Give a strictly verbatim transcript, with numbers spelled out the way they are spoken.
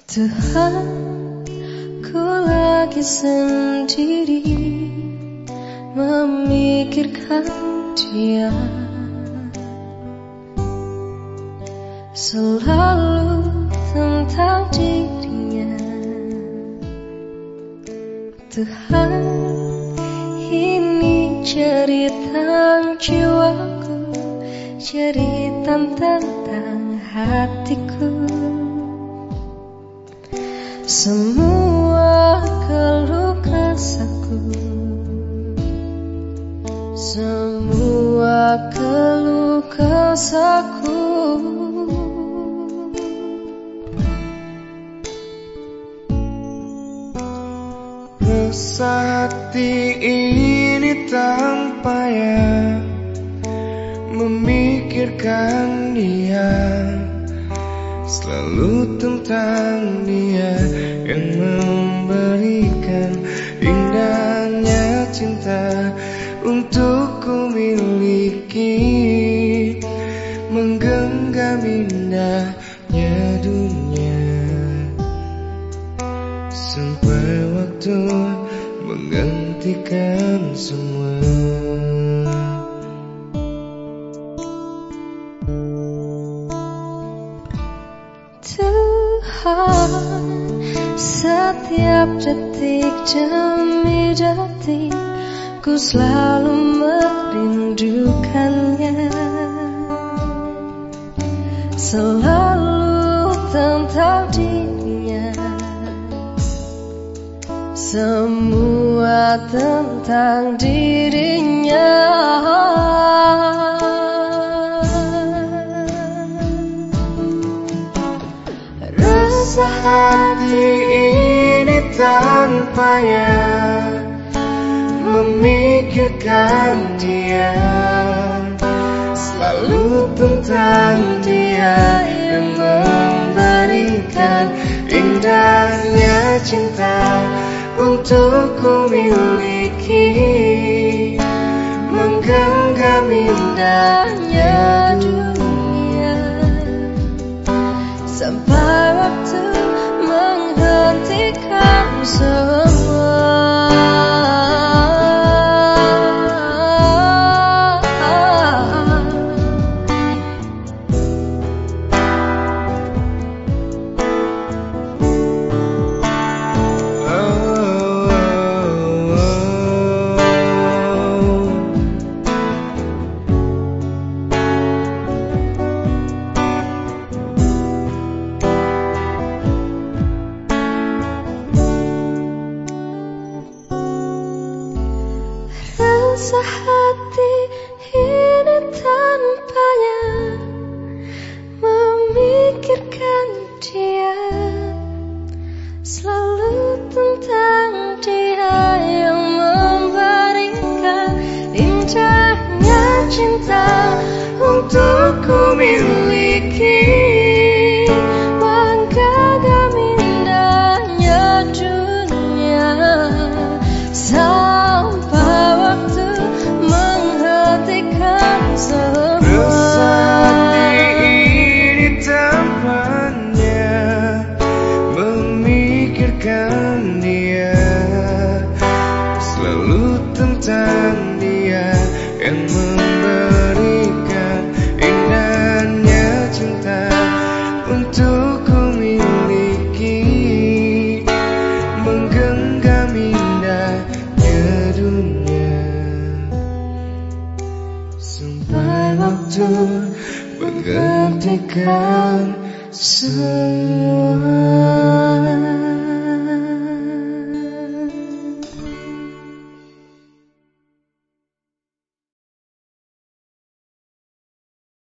Tuhan, ku lagi sendiri memikirkan dia, selalu tentang dirinya. Tuhan, ini cerita jiwaku, cerita tentang hatiku. Semua keluh kesahku, semua keluh kesahku. Resah hati ini tak payah memikirkan dia, selalu tentang dia yang memberikan indahnya cinta untuk ku miliki, menggenggam indahnya dunia, sampai waktu menggantikan semua. Tuhan, setiap detik demi detik ku selalu merindukannya, selalu tentang dirinya, semua tentang dirinya. Resah hati ini tanpa payah memikirkan dia, selalu tentang dia yang memberikan indahnya cinta untuk ku miliki, menggenggam indahnya dunia, sampai waktu menghentikan semua. Resah hati ini tanpanya memikirkan dia, selalu tentang dia yang memberikan indahnya cinta untuk ku miliki, menggenggam indahnya dunia, sampai waktu menghentikan semua. Resah hati ini tanpanya memikirkan dia, selalu tentang dia yang memberikan indahnya cinta untuk ku miliki, menggenggam indahnya dunia, sampai waktu menggantikan semua.